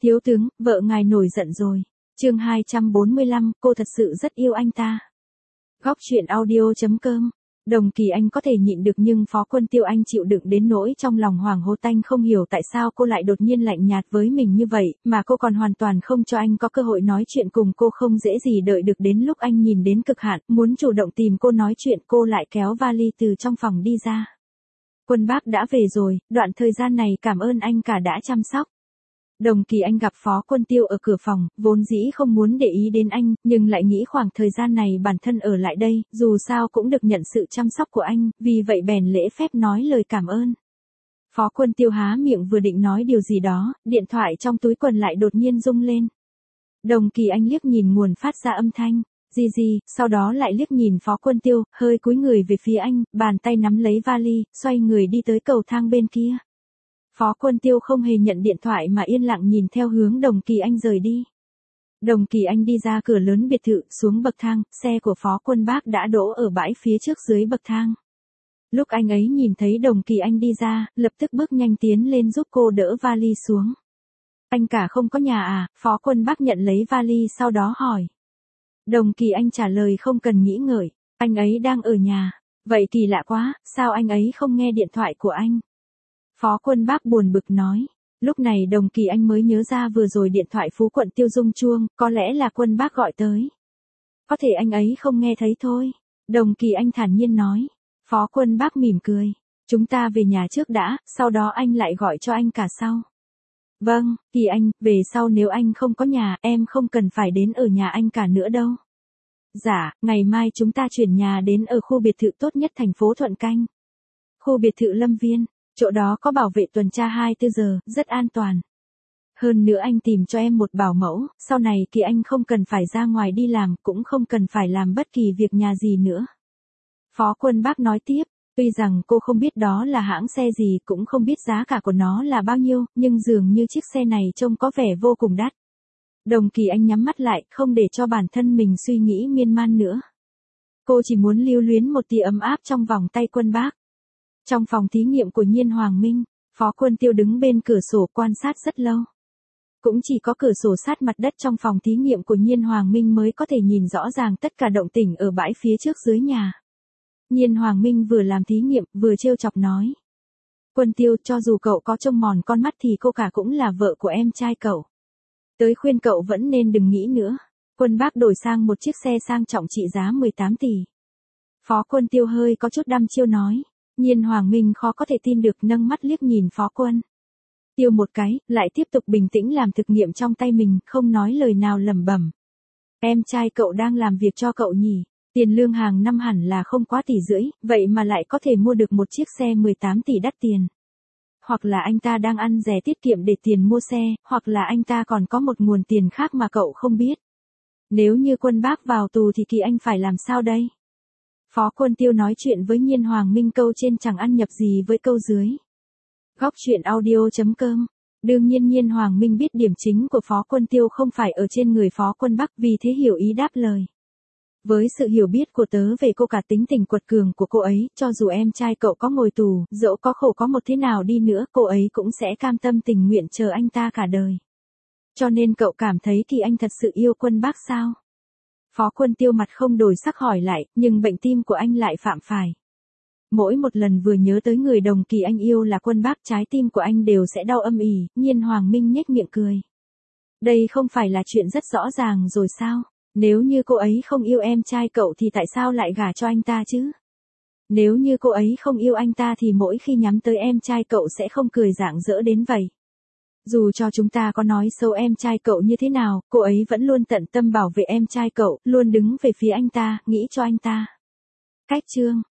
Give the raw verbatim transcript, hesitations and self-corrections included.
Thiếu tướng, vợ ngài nổi giận rồi. Chương hai trăm bốn mươi lăm, cô thật sự rất yêu anh ta. Góc truyện audio chấm com. Đồng Kỳ Anh có thể nhịn được nhưng Phó Quân Tiêu Anh chịu đựng đến nỗi trong lòng hoảng hốt. Anh không hiểu tại sao cô lại đột nhiên lạnh nhạt với mình như vậy, mà cô còn hoàn toàn không cho anh có cơ hội nói chuyện cùng cô. Không dễ gì đợi được đến lúc anh nhìn đến cực hạn, muốn chủ động tìm cô nói chuyện, cô lại kéo vali từ trong phòng đi ra. Quân Bác đã về rồi, đoạn thời gian này cảm ơn anh cả đã chăm sóc. Đồng Kỳ Anh gặp Phó Quân Tiêu ở cửa phòng, vốn dĩ không muốn để ý đến anh, nhưng lại nghĩ khoảng thời gian này bản thân ở lại đây, dù sao cũng được nhận sự chăm sóc của anh, vì vậy bèn lễ phép nói lời cảm ơn. Phó Quân Tiêu há miệng vừa định nói điều gì đó, điện thoại trong túi quần lại đột nhiên rung lên. Đồng Kỳ Anh liếc nhìn nguồn phát ra âm thanh, gì gì, sau đó lại liếc nhìn Phó Quân Tiêu, hơi cúi người về phía anh, bàn tay nắm lấy vali, xoay người đi tới cầu thang bên kia. Phó Quân Tiêu không hề nhận điện thoại mà yên lặng nhìn theo hướng Đồng Kỳ Anh rời đi. Đồng Kỳ Anh đi ra cửa lớn biệt thự, xuống bậc thang, xe của Phó Quân Bác đã đỗ ở bãi phía trước dưới bậc thang. Lúc anh ấy nhìn thấy Đồng Kỳ Anh đi ra, lập tức bước nhanh tiến lên giúp cô đỡ vali xuống. Anh cả không có nhà à? Phó Quân Bác nhận lấy vali sau đó hỏi. Đồng Kỳ Anh trả lời không cần nghĩ ngợi, anh ấy đang ở nhà. Vậy kỳ lạ quá, sao anh ấy không nghe điện thoại của anh? Phó Quân Bác buồn bực nói. Lúc này Đồng Kỳ Anh mới nhớ ra vừa rồi điện thoại Phú Quận Tiêu rung chuông, có lẽ là Quân Bác gọi tới. Có thể anh ấy không nghe thấy thôi. Đồng Kỳ Anh thản nhiên nói. Phó Quân Bác mỉm cười. Chúng ta về nhà trước đã, sau đó anh lại gọi cho anh cả sau. Vâng, Kỳ Anh, về sau nếu anh không có nhà, em không cần phải đến ở nhà anh cả nữa đâu. Dạ, ngày mai chúng ta chuyển nhà đến ở khu biệt thự tốt nhất thành phố Thuận Canh. Khu biệt thự Lâm Viên. Chỗ đó có bảo vệ tuần tra hai mươi bốn giờ, rất an toàn. Hơn nữa anh tìm cho em một bảo mẫu, sau này Kỳ Anh không cần phải ra ngoài đi làm, cũng không cần phải làm bất kỳ việc nhà gì nữa. Phó Quân Bác nói tiếp, tuy rằng cô không biết đó là hãng xe gì, cũng không biết giá cả của nó là bao nhiêu, nhưng dường như chiếc xe này trông có vẻ vô cùng đắt. Đồng Kỳ Anh nhắm mắt lại, không để cho bản thân mình suy nghĩ miên man nữa. Cô chỉ muốn lưu luyến một tia ấm áp trong vòng tay Quân Bác. Trong phòng thí nghiệm của Nhiên Hoàng Minh, Phó Quân Tiêu đứng bên cửa sổ quan sát rất lâu. Cũng chỉ có cửa sổ sát mặt đất trong phòng thí nghiệm của Nhiên Hoàng Minh mới có thể nhìn rõ ràng tất cả động tĩnh ở bãi phía trước dưới nhà. Nhiên Hoàng Minh vừa làm thí nghiệm, vừa trêu chọc nói. Quân Tiêu, cho dù cậu có trông mòn con mắt thì cô cả cũng là vợ của em trai cậu. Tới khuyên cậu vẫn nên đừng nghĩ nữa. Quân Bác đổi sang một chiếc xe sang trọng trị giá mười tám tỷ. Phó Quân Tiêu hơi có chút đăm chiêu nói. Nhiên Hoàng Minh khó có thể tin được, nâng mắt liếc nhìn Phó Quân Tiêu một cái, lại tiếp tục bình tĩnh làm thực nghiệm trong tay mình, không nói lời nào, lẩm bẩm. Em trai cậu đang làm việc cho cậu nhỉ? Tiền lương hàng năm hẳn là không quá tỷ rưỡi, vậy mà lại có thể mua được một chiếc xe mười tám tỷ đắt tiền. Hoặc là anh ta đang ăn rẻ tiết kiệm để tiền mua xe, hoặc là anh ta còn có một nguồn tiền khác mà cậu không biết. Nếu như Quân Bác vào tù thì Kỳ Anh phải làm sao đây? Phó Quân Tiêu nói chuyện với Nhiên Hoàng Minh câu trên chẳng ăn nhập gì với câu dưới. Góc truyện audio chấm com. Đương nhiên Nhiên Hoàng Minh biết điểm chính của Phó Quân Tiêu không phải ở trên người Phó Quân Bác, vì thế hiểu ý đáp lời. Với sự hiểu biết của tớ về cô cả tính tình quật cường của cô ấy, cho dù em trai cậu có ngồi tù, dẫu có khổ có một thế nào đi nữa, cô ấy cũng sẽ cam tâm tình nguyện chờ anh ta cả đời. Cho nên cậu cảm thấy Kỳ Anh thật sự yêu Quân Bác sao? Phó Quân Tiêu mặt không đổi sắc hỏi lại, nhưng bệnh tim của anh lại phạm phải. Mỗi một lần vừa nhớ tới người Đồng Kỳ Anh yêu là Quân Bác, trái tim của anh đều sẽ đau âm ỉ. Nhiên Hoàng Minh nhếch miệng cười. Đây không phải là chuyện rất rõ ràng rồi sao? Nếu như cô ấy không yêu em trai cậu thì tại sao lại gả cho anh ta chứ? Nếu như cô ấy không yêu anh ta thì mỗi khi nhắm tới em trai cậu sẽ không cười rạng rỡ đến vậy. Dù cho chúng ta có nói xấu em trai cậu như thế nào, cô ấy vẫn luôn tận tâm bảo vệ em trai cậu, luôn đứng về phía anh ta, nghĩ cho anh ta. Cách chương